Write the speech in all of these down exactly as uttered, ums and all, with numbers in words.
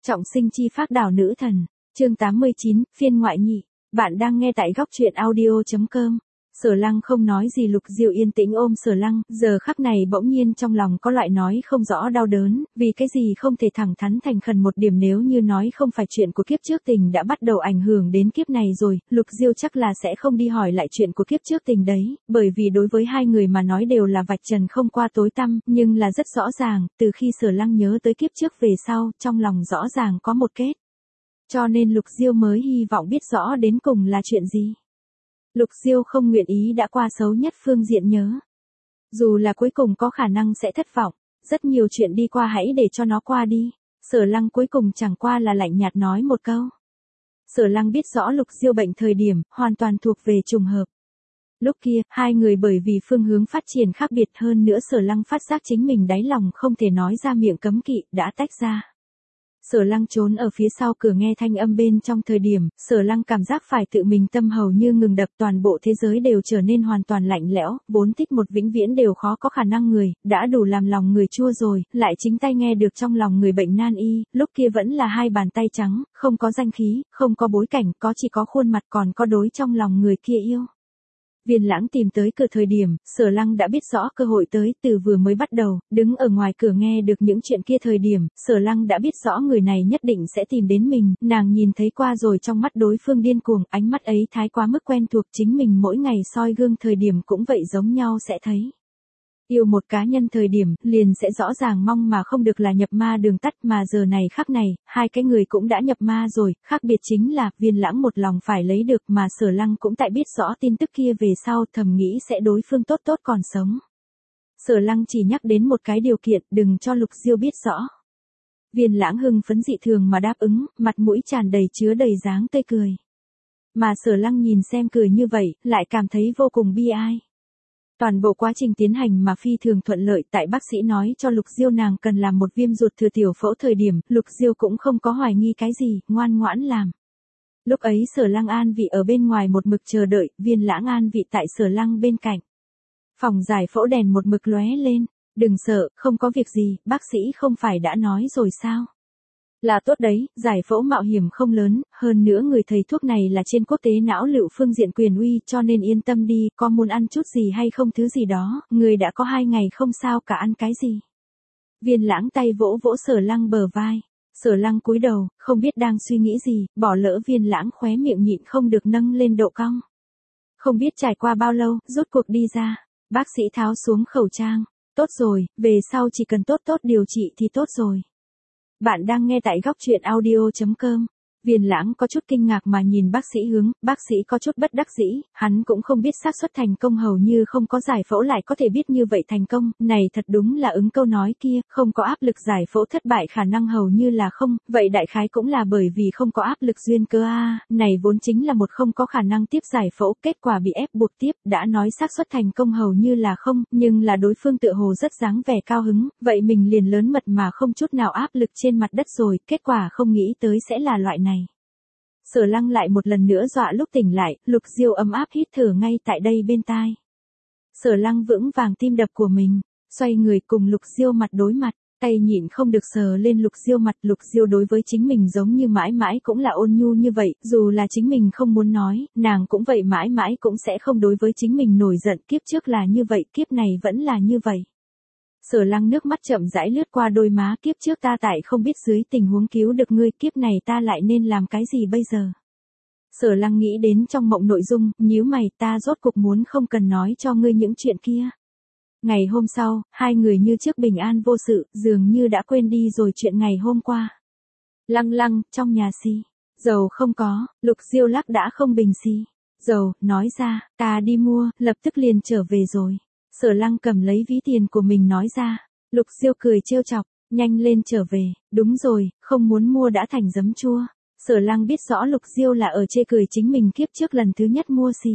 Trọng sinh chi phác đảo nữ thần, chương tám mươi chín, phiên ngoại nhị. Bạn đang nghe tại góc truyện audio chấm com. Sở Lăng không nói gì, Lục Diêu yên tĩnh ôm Sở Lăng, giờ khắc này bỗng nhiên trong lòng có loại nói không rõ đau đớn, vì cái gì không thể thẳng thắn thành khẩn một điểm, nếu như nói không phải chuyện của kiếp trước tình đã bắt đầu ảnh hưởng đến kiếp này rồi, Lục Diêu chắc là sẽ không đi hỏi lại chuyện của kiếp trước tình đấy, bởi vì đối với hai người mà nói đều là vạch trần không qua tối tăm, nhưng là rất rõ ràng, từ khi Sở Lăng nhớ tới kiếp trước về sau, trong lòng rõ ràng có một kết. Cho nên Lục Diêu mới hy vọng biết rõ đến cùng là chuyện gì. Lục Diêu không nguyện ý đã qua xấu nhất phương diện nhớ. Dù là cuối cùng có khả năng sẽ thất vọng, rất nhiều chuyện đi qua hãy để cho nó qua đi. Sở Lăng cuối cùng chẳng qua là lạnh nhạt nói một câu. Sở Lăng biết rõ Lục Diêu bệnh thời điểm, hoàn toàn thuộc về trùng hợp. Lúc kia, hai người bởi vì phương hướng phát triển khác biệt, hơn nữa Sở Lăng phát giác chính mình đáy lòng không thể nói ra miệng cấm kỵ, đã tách ra. Sở Lăng trốn ở phía sau cửa nghe thanh âm bên trong thời điểm, Sở Lăng cảm giác phải tự mình tâm hầu như ngừng đập, toàn bộ thế giới đều trở nên hoàn toàn lạnh lẽo, vốn thích một vĩnh viễn đều khó có khả năng người, đã đủ làm lòng người chua rồi, lại chính tay nghe được trong lòng người bệnh nan y, lúc kia vẫn là hai bàn tay trắng, không có danh khí, không có bối cảnh, có chỉ có khuôn mặt, còn có đối trong lòng người kia yêu. Viên Lãng tìm tới cửa thời điểm, Sở Lăng đã biết rõ cơ hội tới, từ vừa mới bắt đầu, đứng ở ngoài cửa nghe được những chuyện kia thời điểm, Sở Lăng đã biết rõ người này nhất định sẽ tìm đến mình, nàng nhìn thấy qua rồi, trong mắt đối phương điên cuồng, ánh mắt ấy thái quá mức quen thuộc, chính mình mỗi ngày soi gương thời điểm cũng vậy giống nhau sẽ thấy. Yêu một cá nhân thời điểm, liền sẽ rõ ràng mong mà không được là nhập ma đường tắt, mà giờ này khắc này, hai cái người cũng đã nhập ma rồi, khác biệt chính là, Viên Lãng một lòng phải lấy được, mà Sở Lăng cũng tại biết rõ tin tức kia về sau, thầm nghĩ sẽ đối phương tốt tốt còn sống. Sở Lăng chỉ nhắc đến một cái điều kiện, đừng cho Lục Diêu biết rõ. Viên Lãng hưng phấn dị thường mà đáp ứng, mặt mũi tràn đầy chứa đầy dáng tươi cười. Mà Sở Lăng nhìn xem cười như vậy, lại cảm thấy vô cùng bi ai. Toàn bộ quá trình tiến hành mà phi thường thuận lợi, tại bác sĩ nói cho Lục Diêu nàng cần làm một viêm ruột thừa tiểu phẫu thời điểm, Lục Diêu cũng không có hoài nghi cái gì, ngoan ngoãn làm. Lúc ấy Sở Lăng an vị ở bên ngoài một mực chờ đợi, Viên Lãng an vị tại Sở Lăng bên cạnh. Phòng giải phẫu đèn một mực lóe lên, đừng sợ, không có việc gì, bác sĩ không phải đã nói rồi sao? Là tốt đấy, giải phẫu mạo hiểm không lớn, hơn nữa người thầy thuốc này là trên quốc tế não lựu phương diện quyền uy, cho nên yên tâm đi, có muốn ăn chút gì hay không thứ gì đó, người đã có hai ngày không sao cả, ăn cái gì. Viên Lãng tay vỗ vỗ Sở Lăng bờ vai, Sở Lăng cúi đầu, không biết đang suy nghĩ gì, bỏ lỡ Viên Lãng khóe miệng nhịn không được nâng lên độ cong. Không biết trải qua bao lâu, rốt cuộc đi ra, bác sĩ tháo xuống khẩu trang, tốt rồi, về sau chỉ cần tốt tốt điều trị thì tốt rồi. Bạn đang nghe tại góc truyện audio chấm com. Viên Lãng có chút kinh ngạc mà nhìn bác sĩ Hướng, bác sĩ có chút bất đắc dĩ, hắn cũng không biết xác suất thành công hầu như không có, giải phẫu lại có thể biết như vậy thành công, này thật đúng là ứng câu nói kia, không có áp lực giải phẫu thất bại khả năng hầu như là không, vậy đại khái cũng là bởi vì không có áp lực duyên cơ a, này vốn chính là một không có khả năng tiếp giải phẫu, kết quả bị ép buộc tiếp, đã nói xác suất thành công hầu như là không, nhưng là đối phương tựa hồ rất dáng vẻ cao hứng, vậy mình liền lớn mật mà không chút nào áp lực trên mặt đất rồi, kết quả không nghĩ tới sẽ là loại này. Sở Lăng lại một lần nữa dọa lúc tỉnh lại, Lục Diêu ấm áp hít thở ngay tại đây bên tai. Sở Lăng vững vàng tim đập của mình, xoay người cùng Lục Diêu mặt đối mặt, tay nhịn không được sờ lên Lục Diêu mặt. Lục Diêu đối với chính mình giống như mãi mãi cũng là ôn nhu như vậy, dù là chính mình không muốn nói, nàng cũng vậy mãi mãi cũng sẽ không đối với chính mình nổi giận, kiếp trước là như vậy, kiếp này vẫn là như vậy. Sở Lăng nước mắt chậm rãi lướt qua đôi má, kiếp trước ta tại không biết dưới tình huống cứu được ngươi, kiếp này ta lại nên làm cái gì bây giờ? Sở Lăng nghĩ đến trong mộng nội dung, nhíu mày, ta rốt cuộc muốn không cần nói cho ngươi những chuyện kia. Ngày hôm sau, hai người như trước bình an vô sự, dường như đã quên đi rồi chuyện ngày hôm qua. Lăng Lăng, trong nhà xì, dầu không có, Lục Diêu lắc đã không bình xì. Dầu, nói ra, ta đi mua, lập tức liền trở về rồi. Sở Lăng cầm lấy ví tiền của mình nói ra, Lục Diêu cười trêu chọc, nhanh lên trở về, đúng rồi, không muốn mua đã thành giấm chua. Sở Lăng biết rõ Lục Diêu là ở chê cười chính mình kiếp trước lần thứ nhất mua xì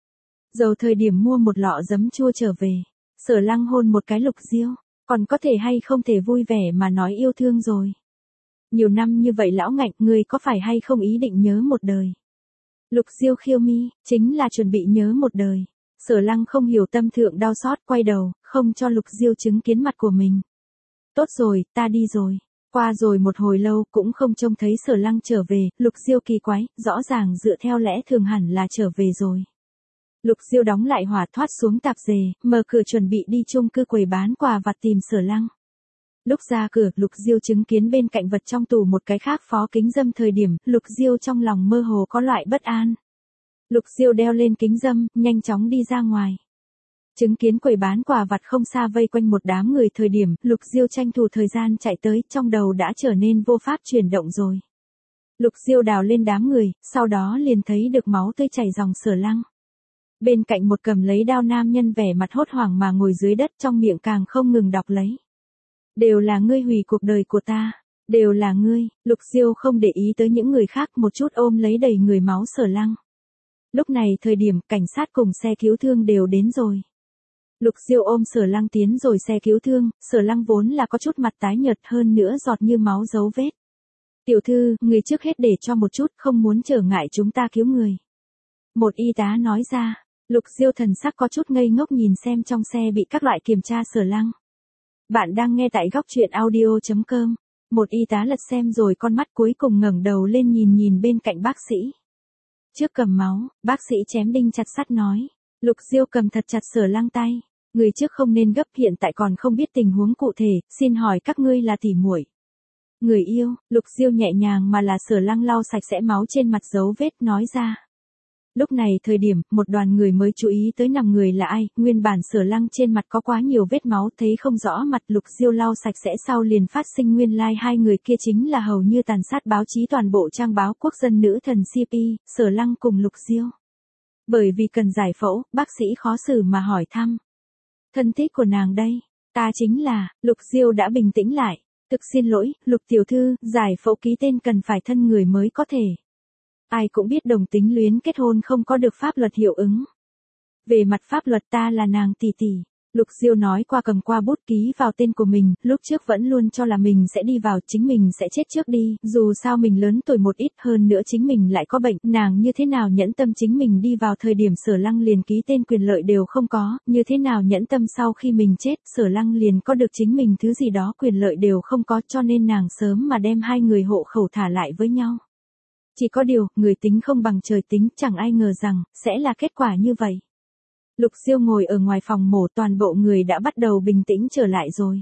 dầu thời điểm mua một lọ giấm chua trở về. Sở Lăng hôn một cái Lục Diêu, còn có thể hay không thể vui vẻ mà nói yêu thương rồi. Nhiều năm như vậy lão ngạnh, ngươi có phải hay không ý định nhớ một đời? Lục Diêu khiêu mi, chính là chuẩn bị nhớ một đời. Sở Lăng không hiểu tâm thượng đau xót, quay đầu, không cho Lục Diêu chứng kiến mặt của mình. Tốt rồi, ta đi rồi. Qua rồi một hồi lâu cũng không trông thấy Sở Lăng trở về, Lục Diêu kỳ quái, rõ ràng dựa theo lẽ thường hẳn là trở về rồi. Lục Diêu đóng lại hỏa thoát xuống tạp dề, mở cửa chuẩn bị đi chung cư quầy bán quà vặt tìm Sở Lăng. Lúc ra cửa, Lục Diêu chứng kiến bên cạnh vật trong tủ một cái khác phó kính dâm thời điểm, Lục Diêu trong lòng mơ hồ có loại bất an. Lục Diêu đeo lên kính dâm, nhanh chóng đi ra ngoài. Chứng kiến quầy bán quà vặt không xa vây quanh một đám người thời điểm, Lục Diêu tranh thủ thời gian chạy tới, trong đầu đã trở nên vô pháp chuyển động rồi. Lục Diêu đào lên đám người, sau đó liền thấy được máu tươi chảy dòng Sở Lăng. Bên cạnh một cầm lấy đao nam nhân vẻ mặt hốt hoảng mà ngồi dưới đất, trong miệng càng không ngừng đọc lấy. Đều là ngươi hủy cuộc đời của ta, đều là ngươi. Lục Diêu không để ý tới những người khác, một chút ôm lấy đầy người máu Sở Lăng. Lúc này thời điểm cảnh sát cùng xe cứu thương đều đến rồi. Lục Diêu ôm Sở Lăng tiến rồi xe cứu thương, Sở Lăng vốn là có chút mặt tái nhợt, hơn nữa giọt như máu dấu vết. Tiểu thư, người trước hết để cho một chút, không muốn trở ngại chúng ta cứu người. Một y tá nói ra. Lục Diêu thần sắc có chút ngây ngốc nhìn xem trong xe bị các loại kiểm tra Sở Lăng. Bạn đang nghe tại góc truyện audio chấm com. Một y tá lật xem rồi con mắt cuối cùng ngẩng đầu lên nhìn nhìn bên cạnh bác sĩ. Trước cầm máu, bác sĩ chém đinh chặt sắt nói. Lục Diêu cầm thật chặt Sở Lăng tay. Người trước không nên gấp, hiện tại còn không biết tình huống cụ thể, xin hỏi các ngươi là tỉ muội. Người yêu. Lục Diêu nhẹ nhàng mà là Sở Lăng lau sạch sẽ máu trên mặt dấu vết nói ra. Lúc này thời điểm, một đoàn người mới chú ý tới nằm người là ai, nguyên bản Sở Lăng trên mặt có quá nhiều vết máu, thấy không rõ mặt. Lục Diêu lau sạch sẽ sau liền phát sinh nguyên lai like hai người kia chính là hầu như tàn sát báo chí toàn bộ trang báo Quốc dân nữ thần xê pê, Sở Lăng cùng Lục Diêu. Bởi vì cần giải phẫu, bác sĩ khó xử mà hỏi thăm. Thân thích của nàng đây, ta chính là. Lục Diêu đã bình tĩnh lại. Thực xin lỗi, Lục tiểu thư, giải phẫu ký tên cần phải thân người mới có thể. Ai cũng biết đồng tính luyến kết hôn không có được pháp luật hiệu ứng. Về mặt pháp luật ta là nàng tỷ tỷ. Lục Diêu nói qua cầm qua bút ký vào tên của mình, lúc trước vẫn luôn cho là mình sẽ đi vào, chính mình sẽ chết trước đi, dù sao mình lớn tuổi một ít, hơn nữa chính mình lại có bệnh, nàng như thế nào nhẫn tâm chính mình đi vào thời điểm Sở Lăng liền ký tên quyền lợi đều không có, như thế nào nhẫn tâm sau khi mình chết, Sở Lăng liền có được chính mình thứ gì đó quyền lợi đều không có, cho nên nàng sớm mà đem hai người hộ khẩu thả lại với nhau. Chỉ có điều, người tính không bằng trời tính, chẳng ai ngờ rằng, sẽ là kết quả như vậy. Lục Diêu ngồi ở ngoài phòng mổ, toàn bộ người đã bắt đầu bình tĩnh trở lại rồi.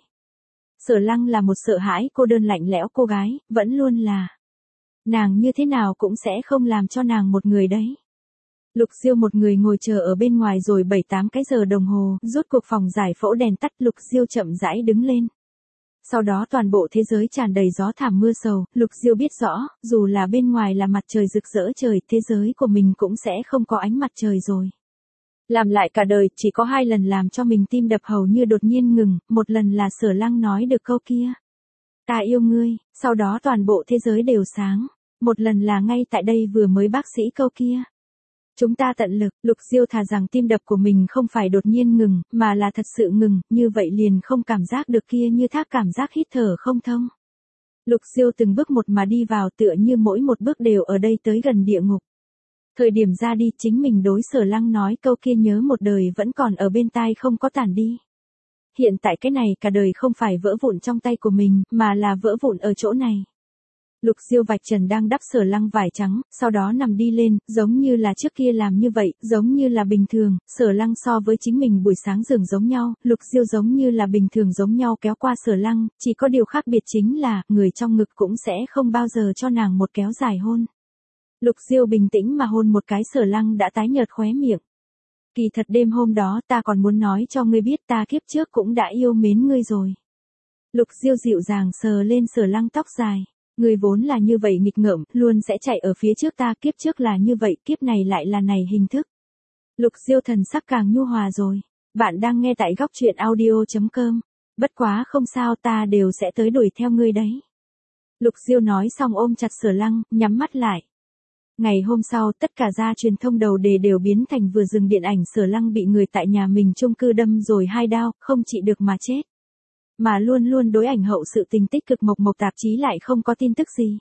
Sở Lăng là một sợ hãi cô đơn lạnh lẽo cô gái, vẫn luôn là. Nàng như thế nào cũng sẽ không làm cho nàng một người đấy. Lục Diêu một người ngồi chờ ở bên ngoài rồi bảy tám cái giờ đồng hồ, rốt cuộc phòng giải phẫu đèn tắt, Lục Diêu chậm rãi đứng lên. Sau đó toàn bộ thế giới tràn đầy gió thảm mưa sầu, Lục Diêu biết rõ, dù là bên ngoài là mặt trời rực rỡ trời, thế giới của mình cũng sẽ không có ánh mặt trời rồi. Làm lại cả đời, chỉ có hai lần làm cho mình tim đập hầu như đột nhiên ngừng, một lần là Sở Lăng nói được câu kia. Ta yêu ngươi, sau đó toàn bộ thế giới đều sáng. Một lần là ngay tại đây vừa mới bác sĩ câu kia. Chúng ta tận lực. Lục Diêu thà rằng tim đập của mình không phải đột nhiên ngừng, mà là thật sự ngừng, như vậy liền không cảm giác được kia như thác cảm giác hít thở không thông. Lục Diêu từng bước một mà đi vào, tựa như mỗi một bước đều ở đây tới gần địa ngục. Thời điểm ra đi, chính mình đối Sở Lăng nói câu kia nhớ một đời vẫn còn ở bên tai không có tản đi. Hiện tại cái này cả đời không phải vỡ vụn trong tay của mình, mà là vỡ vụn ở chỗ này. Lục Diêu vạch trần đang đắp Sở Lăng vải trắng, sau đó nằm đi lên, giống như là trước kia làm như vậy, giống như là bình thường. Sở Lăng so với chính mình buổi sáng giường giống nhau, Lục Diêu giống như là bình thường giống nhau kéo qua Sở Lăng, chỉ có điều khác biệt chính là, người trong ngực cũng sẽ không bao giờ cho nàng một kéo dài hôn. Lục Diêu bình tĩnh mà hôn một cái, Sở Lăng đã tái nhợt khóe miệng. Kỳ thật đêm hôm đó ta còn muốn nói cho ngươi biết ta kiếp trước cũng đã yêu mến ngươi rồi. Lục Diêu dịu dàng sờ lên Sở Lăng tóc dài. Ngươi vốn là như vậy nghịch ngợm, luôn sẽ chạy ở phía trước ta, kiếp trước là như vậy, kiếp này lại là này hình thức. Lục Diêu thần sắc càng nhu hòa rồi. Bạn đang nghe tại góc truyện audio chấm com. Bất quá không sao, ta đều sẽ tới đuổi theo ngươi đấy. Lục Diêu nói xong ôm chặt Sở Lăng, nhắm mắt lại. Ngày hôm sau, tất cả gia truyền thông đầu đề đều biến thành vừa dừng điện ảnh Sở Lăng bị người tại nhà mình chung cư đâm rồi hai đao, không trị được mà chết. Mà luôn luôn đối ảnh hậu sự tình tích cực Mộc Mộc tạp chí lại không có tin tức gì.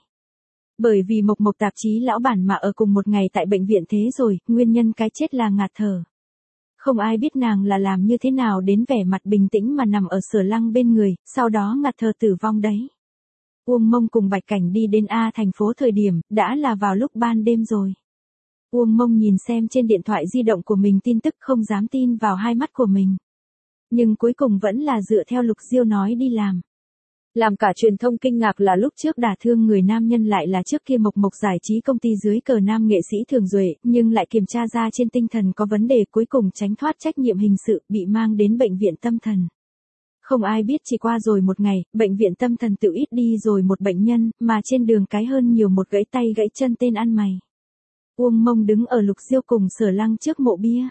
Bởi vì Mộc Mộc tạp chí lão bản mà ở cùng một ngày tại bệnh viện thế rồi, nguyên nhân cái chết là ngạt thở. Không ai biết nàng là làm như thế nào đến vẻ mặt bình tĩnh mà nằm ở Sở Lăng bên người, sau đó ngạt thở tử vong đấy. Uông Mông cùng Bạch Cảnh đi đến A thành phố thời điểm, đã là vào lúc ban đêm rồi. Uông Mông nhìn xem trên điện thoại di động của mình tin tức không dám tin vào hai mắt của mình. Nhưng cuối cùng vẫn là dựa theo Lục Diêu nói đi làm. Làm cả truyền thông kinh ngạc là lúc trước đả thương người nam nhân lại là trước kia Mộc Mộc giải trí công ty dưới cờ nam nghệ sĩ Thường Duệ, nhưng lại kiểm tra ra trên tinh thần có vấn đề, cuối cùng tránh thoát trách nhiệm hình sự, bị mang đến bệnh viện tâm thần. Không ai biết chỉ qua rồi một ngày, bệnh viện tâm thần tự ít đi rồi một bệnh nhân, mà trên đường cái hơn nhiều một gãy tay gãy chân tên ăn mày. Uông Mông đứng ở Lục Diêu cùng Sở Lăng trước mộ bia.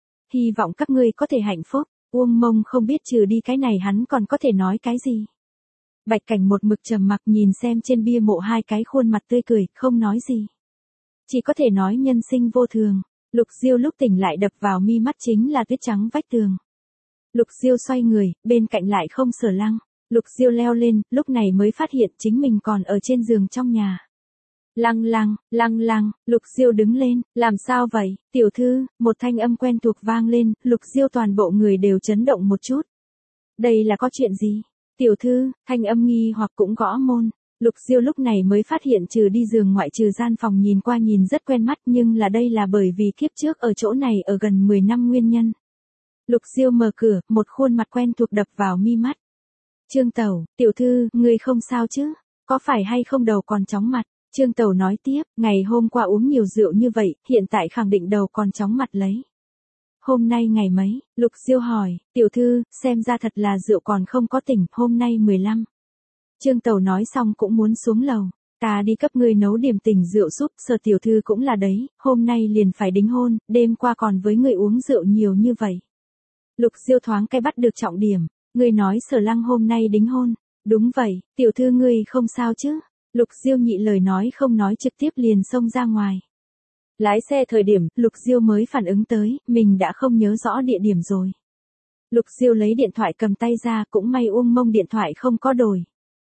Hy vọng các ngươi có thể hạnh phúc. Uông Mông không biết trừ đi cái này hắn còn có thể nói cái gì. Bạch Cảnh một mực trầm mặc nhìn xem trên bia mộ hai cái khuôn mặt tươi cười, không nói gì. Chỉ có thể nói nhân sinh vô thường. Lục Diêu lúc tỉnh lại đập vào mi mắt chính là tuyết trắng vách tường. Lục Diêu xoay người, bên cạnh lại không Sở Lăng. Lục Diêu leo lên, lúc này mới phát hiện chính mình còn ở trên giường trong nhà. Lăng lăng, lăng lăng, Lục Diêu đứng lên, làm sao vậy, tiểu thư, một thanh âm quen thuộc vang lên, Lục Diêu toàn bộ người đều chấn động một chút. Đây là có chuyện gì? Tiểu thư, thanh âm nghi hoặc cũng gõ môn. Lục Diêu lúc này mới phát hiện trừ đi giường ngoại trừ gian phòng nhìn qua nhìn rất quen mắt nhưng là đây là bởi vì kiếp trước ở chỗ này ở gần mười năm nguyên nhân. Lục Diêu mở cửa, một khuôn mặt quen thuộc đập vào mi mắt. Trương Tẩu, tiểu thư, ngươi không sao chứ? Có phải hay không đầu còn chóng mặt? Trương Tẩu nói tiếp, ngày hôm qua uống nhiều rượu như vậy, hiện tại khẳng định đầu còn chóng mặt lấy. Hôm nay ngày mấy? Lục Diêu hỏi, tiểu thư, xem ra thật là rượu còn không có tỉnh, hôm nay mười lăm. Trương Tẩu nói xong cũng muốn xuống lầu. Ta đi cấp ngươi nấu điểm tình rượu giúp, Sở tiểu thư cũng là đấy, hôm nay liền phải đính hôn, đêm qua còn với ngươi uống rượu nhiều như vậy. Lục Diêu thoáng cái bắt được trọng điểm, ngươi nói Sở Lăng hôm nay đính hôn. Đúng vậy, tiểu thư ngươi không sao chứ? Lục Diêu nhị lời nói không nói trực tiếp liền xông ra ngoài. Lái xe thời điểm, Lục Diêu mới phản ứng tới, mình đã không nhớ rõ địa điểm rồi. Lục Diêu lấy điện thoại cầm tay ra, cũng may Uông Mông điện thoại không có đổi.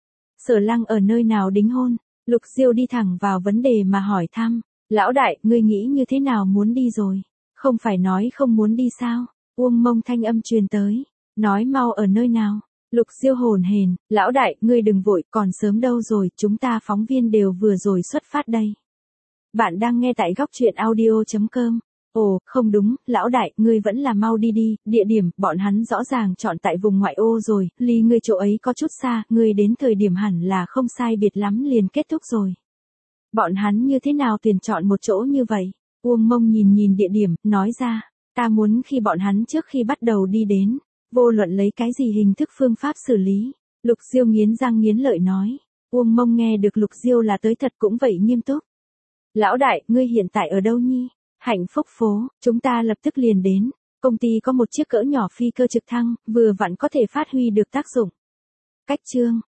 Sở Lăng ở nơi nào đính hôn? Lục Diêu đi thẳng vào vấn đề mà hỏi thăm. Lão đại, ngươi nghĩ như thế nào muốn đi rồi? Không phải nói không muốn đi sao? Uông Mông thanh âm truyền tới. Nói mau ở nơi nào? Lục Diêu hồn hển, lão đại, ngươi đừng vội, còn sớm đâu rồi, chúng ta phóng viên đều vừa rồi xuất phát đây. Bạn đang nghe tại góc truyện audio chấm com. Ồ, không đúng, lão đại, ngươi vẫn là mau đi đi, địa điểm, bọn hắn rõ ràng chọn tại vùng ngoại ô rồi, ly ngươi chỗ ấy có chút xa, ngươi đến thời điểm hẳn là không sai biệt lắm liền kết thúc rồi. Bọn hắn như thế nào tuyển chọn một chỗ như vậy? Uông Mông nhìn nhìn địa điểm, nói ra, ta muốn khi bọn hắn trước khi bắt đầu đi đến. Vô luận lấy cái gì hình thức phương pháp xử lý. Lục Diêu nghiến răng nghiến lợi nói. Uông Mông nghe được Lục Diêu là tới thật cũng vậy nghiêm túc. Lão đại, ngươi hiện tại ở đâu nhi? Hạnh Phúc phố, chúng ta lập tức liền đến. Công ty có một chiếc cỡ nhỏ phi cơ trực thăng, vừa vặn có thể phát huy được tác dụng. Cách chương,